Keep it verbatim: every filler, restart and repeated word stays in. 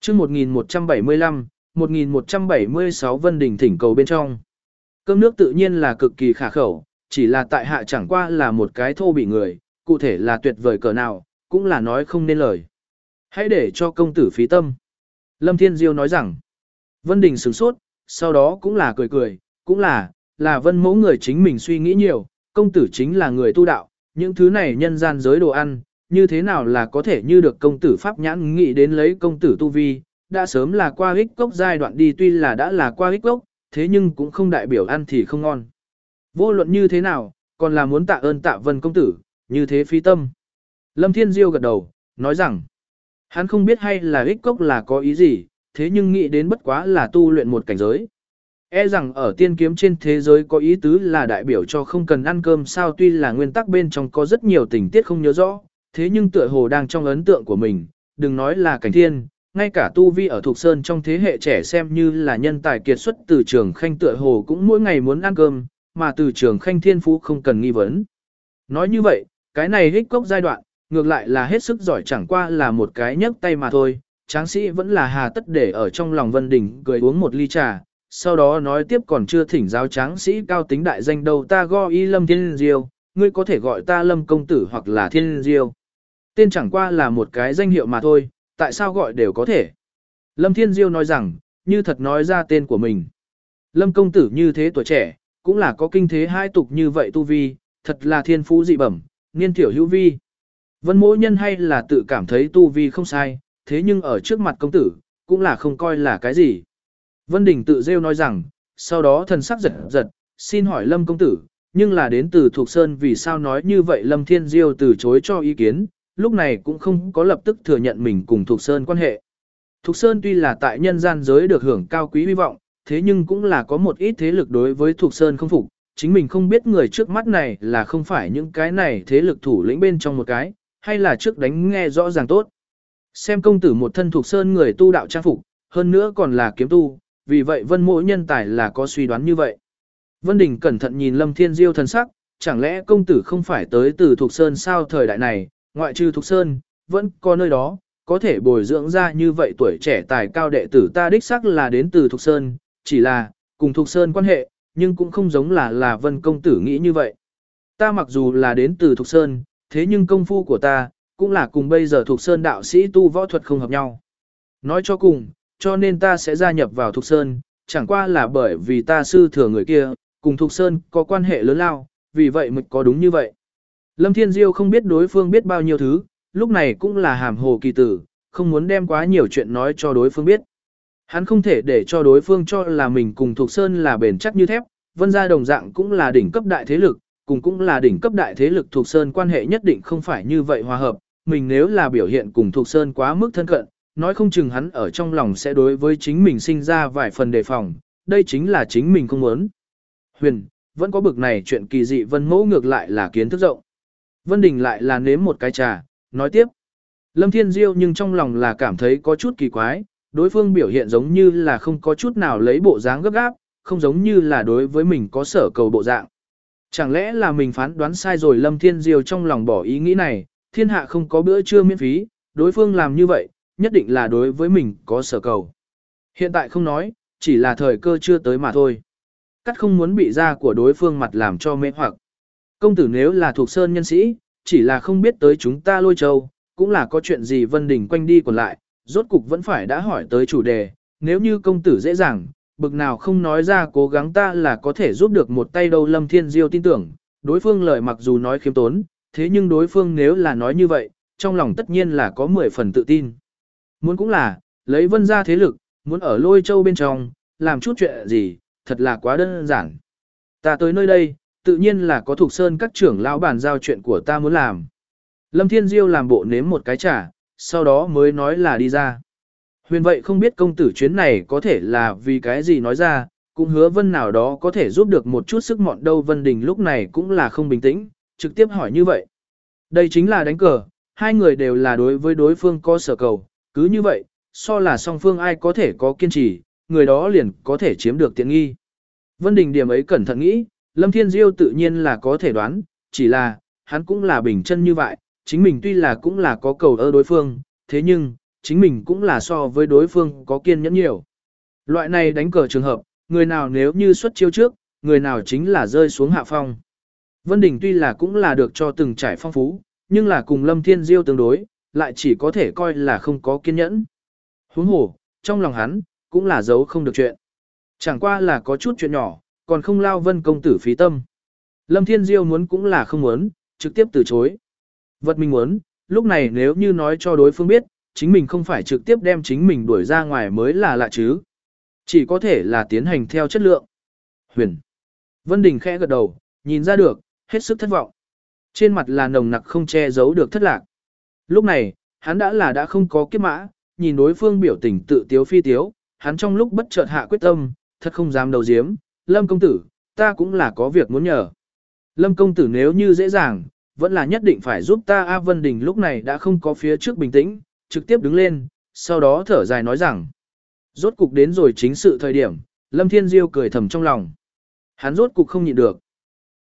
chương một nghìn một trăm bảy mươi lăm, một nghìn một trăm bảy mươi sáu Vân Đình thỉnh cầu bên trong. Cơm nước tự nhiên là cực kỳ khả khẩu, chỉ là tại hạ chẳng qua là một cái thô bị người, cụ thể là tuyệt vời cỡ nào, cũng là nói không nên lời. Hãy để cho công tử phí tâm. Lâm Thiên Diêu nói rằng, Vân Đình sửng sốt, sau đó cũng là cười cười, cũng là, là Vân mẫu người chính mình suy nghĩ nhiều, công tử chính là người tu đạo, những thứ này nhân gian giới đồ ăn, như thế nào là có thể như được công tử pháp nhãn nghĩ đến lấy công tử tu vi, đã sớm là qua ích cốc giai đoạn đi tuy là đã là qua ích cốc, thế nhưng cũng không đại biểu ăn thì không ngon. Vô luận như thế nào, còn là muốn tạ ơn tạ Vân công tử, như thế phi tâm. Lâm Thiên Diêu gật đầu, nói rằng, hắn không biết hay là ích cốc là có ý gì, thế nhưng nghĩ đến bất quá là tu luyện một cảnh giới. E rằng ở tiên kiếm trên thế giới có ý tứ là đại biểu cho không cần ăn cơm sao tuy là nguyên tắc bên trong có rất nhiều tình tiết không nhớ rõ, thế nhưng tựa hồ đang trong ấn tượng của mình, đừng nói là cảnh thiên, ngay cả tu vi ở Thục Sơn trong thế hệ trẻ xem như là nhân tài kiệt xuất từ trường khanh tựa hồ cũng mỗi ngày muốn ăn cơm, mà từ trường khanh thiên phú không cần nghi vấn. Nói như vậy, cái này hích cốc giai đoạn, ngược lại là hết sức giỏi chẳng qua là một cái nhấc tay mà thôi, tráng sĩ vẫn là hà tất để ở trong lòng Vân Đình cười uống một ly trà, sau đó nói tiếp còn chưa thỉnh giáo tráng sĩ cao tính đại danh đâu ta go y Lâm Thiên Diêu, ngươi có thể gọi ta Lâm công tử hoặc là Thiên Diêu. Tên chẳng qua là một cái danh hiệu mà thôi, tại sao gọi đều có thể. Lâm Thiên Diêu nói rằng, như thật nói ra tên của mình. Lâm công tử như thế tuổi trẻ, cũng là có kinh thế hai tục như vậy tu vi, thật là thiên phú dị bẩm, niên tiểu hữu vi. Vân mỗi nhân hay là tự cảm thấy tu vi không sai, thế nhưng ở trước mặt công tử, cũng là không coi là cái gì. Vân Đình tự rêu nói rằng, sau đó thần sắc giật giật, xin hỏi Lâm công tử, nhưng là đến từ Thục Sơn vì sao nói như vậy Lâm Thiên Diêu từ chối cho ý kiến, lúc này cũng không có lập tức thừa nhận mình cùng Thục Sơn quan hệ. Thục Sơn tuy là tại nhân gian giới được hưởng cao quý hy vọng, thế nhưng cũng là có một ít thế lực đối với Thục Sơn không phục, chính mình không biết người trước mắt này là không phải những cái này thế lực thủ lĩnh bên trong một cái, hay là trước đánh nghe rõ ràng tốt. Xem công tử một thân Thục Sơn người tu đạo trang phục, hơn nữa còn là kiếm tu, vì vậy Vân mỗi nhân tài là có suy đoán như vậy. Vân Đình cẩn thận nhìn Lâm Thiên Diêu thần sắc, chẳng lẽ công tử không phải tới từ Thục Sơn sao thời đại này, ngoại trừ Thục Sơn, vẫn có nơi đó, có thể bồi dưỡng ra như vậy tuổi trẻ tài cao đệ tử ta đích xác là đến từ Thục Sơn, chỉ là, cùng Thục Sơn quan hệ, nhưng cũng không giống là là Vân công tử nghĩ như vậy. Ta mặc dù là đến từ Thục Sơn, thế nhưng công phu của ta, cũng là cùng bây giờ Thục Sơn đạo sĩ tu võ thuật không hợp nhau. Nói cho cùng, cho nên ta sẽ gia nhập vào Thục Sơn, chẳng qua là bởi vì ta sư thừa người kia, cùng Thục Sơn có quan hệ lớn lao, vì vậy mới có đúng như vậy. Lâm Thiên Diêu không biết đối phương biết bao nhiêu thứ, lúc này cũng là hàm hồ kỳ tử, không muốn đem quá nhiều chuyện nói cho đối phương biết. Hắn không thể để cho đối phương cho là mình cùng Thục Sơn là bền chắc như thép, Vân gia đồng dạng cũng là đỉnh cấp đại thế lực, cùng cũng là đỉnh cấp đại thế lực Thục Sơn quan hệ nhất định không phải như vậy hòa hợp, mình nếu là biểu hiện cùng Thục Sơn quá mức thân cận, nói không chừng hắn ở trong lòng sẽ đối với chính mình sinh ra vài phần đề phòng, đây chính là chính mình không muốn. Huyền, vẫn có bực này chuyện kỳ dị Vân mẫu ngược lại là kiến thức rộng. Vân Đình lại là nếm một cái trà, nói tiếp. Lâm Thiên Diêu nhưng trong lòng là cảm thấy có chút kỳ quái, đối phương biểu hiện giống như là không có chút nào lấy bộ dáng gấp gáp, không giống như là đối với mình có sở cầu bộ dạng. Chẳng lẽ là mình phán đoán sai rồi Lâm Thiên Diêu trong lòng bỏ ý nghĩ này, thiên hạ không có bữa trưa miễn phí, đối phương làm như vậy, nhất định là đối với mình có sở cầu. Hiện tại không nói, chỉ là thời cơ chưa tới mà thôi. Cắt không muốn bị da của đối phương mặt làm cho mê hoặc. Công tử nếu là thuộc sơn nhân sĩ, chỉ là không biết tới chúng ta Lôi Châu, cũng là có chuyện gì Vân Đình quanh đi còn lại, rốt cục vẫn phải đã hỏi tới chủ đề, nếu như công tử dễ dàng, bực nào không nói ra cố gắng ta là có thể giúp được một tay đâu Lâm Thiên Diêu tin tưởng, đối phương lời mặc dù nói khiêm tốn, thế nhưng đối phương nếu là nói như vậy, trong lòng tất nhiên là có mười phần tự tin. Muốn cũng là, lấy Vân gia thế lực, muốn ở Lôi Châu bên trong, làm chút chuyện gì, thật là quá đơn giản. Ta tới nơi đây, tự nhiên là có Thục Sơn các trưởng lão bàn giao chuyện của ta muốn làm. Lâm Thiên Diêu làm bộ nếm một cái trà, sau đó mới nói là đi ra. Huyền vậy không biết công tử chuyến này có thể là vì cái gì nói ra, cũng hứa Vân nào đó có thể giúp được một chút sức mọn đâu Vân Đình lúc này cũng là không bình tĩnh, trực tiếp hỏi như vậy. Đây chính là đánh cờ, hai người đều là đối với đối phương có sở cầu, cứ như vậy, so là song phương ai có thể có kiên trì, người đó liền có thể chiếm được tiện nghi. Vân Đình điểm ấy cẩn thận nghĩ, Lâm Thiên Diêu tự nhiên là có thể đoán, chỉ là, hắn cũng là bình chân như vậy, chính mình tuy là cũng là có cầu ơ đối phương, thế nhưng, chính mình cũng là so với đối phương có kiên nhẫn nhiều. Loại này đánh cờ trường hợp, người nào nếu như xuất chiêu trước, người nào chính là rơi xuống hạ phong. Vân Đình tuy là cũng là được cho từng trải phong phú, nhưng là cùng Lâm Thiên Diêu tương đối, lại chỉ có thể coi là không có kiên nhẫn. Huống hồ, trong lòng hắn, cũng là giấu không được chuyện. Chẳng qua là có chút chuyện nhỏ, còn không lao Vân công tử phí tâm. Lâm Thiên Diêu muốn cũng là không muốn, trực tiếp từ chối. Vật mình muốn, lúc này nếu như nói cho đối phương biết, chính mình không phải trực tiếp đem chính mình đuổi ra ngoài mới là lạ chứ. Chỉ có thể là tiến hành theo chất lượng. Huyền. Vân Đình khẽ gật đầu, nhìn ra được, hết sức thất vọng. Trên mặt là nồng nặc không che giấu được thất lạc. Lúc này, hắn đã là đã không có kiếp mã, nhìn đối phương biểu tình tự tiếu phi tiếu, hắn trong lúc bất chợt hạ quyết tâm, thật không dám đầu diếm. Lâm công tử, ta cũng là có việc muốn nhờ. Lâm công tử nếu như dễ dàng, vẫn là nhất định phải giúp ta. A Vân Đình lúc này đã không có phía trước bình tĩnh, trực tiếp đứng lên, sau đó thở dài nói rằng. Rốt cục đến rồi chính sự thời điểm, Lâm Thiên Diêu cười thầm trong lòng. Hắn rốt cục không nhịn được.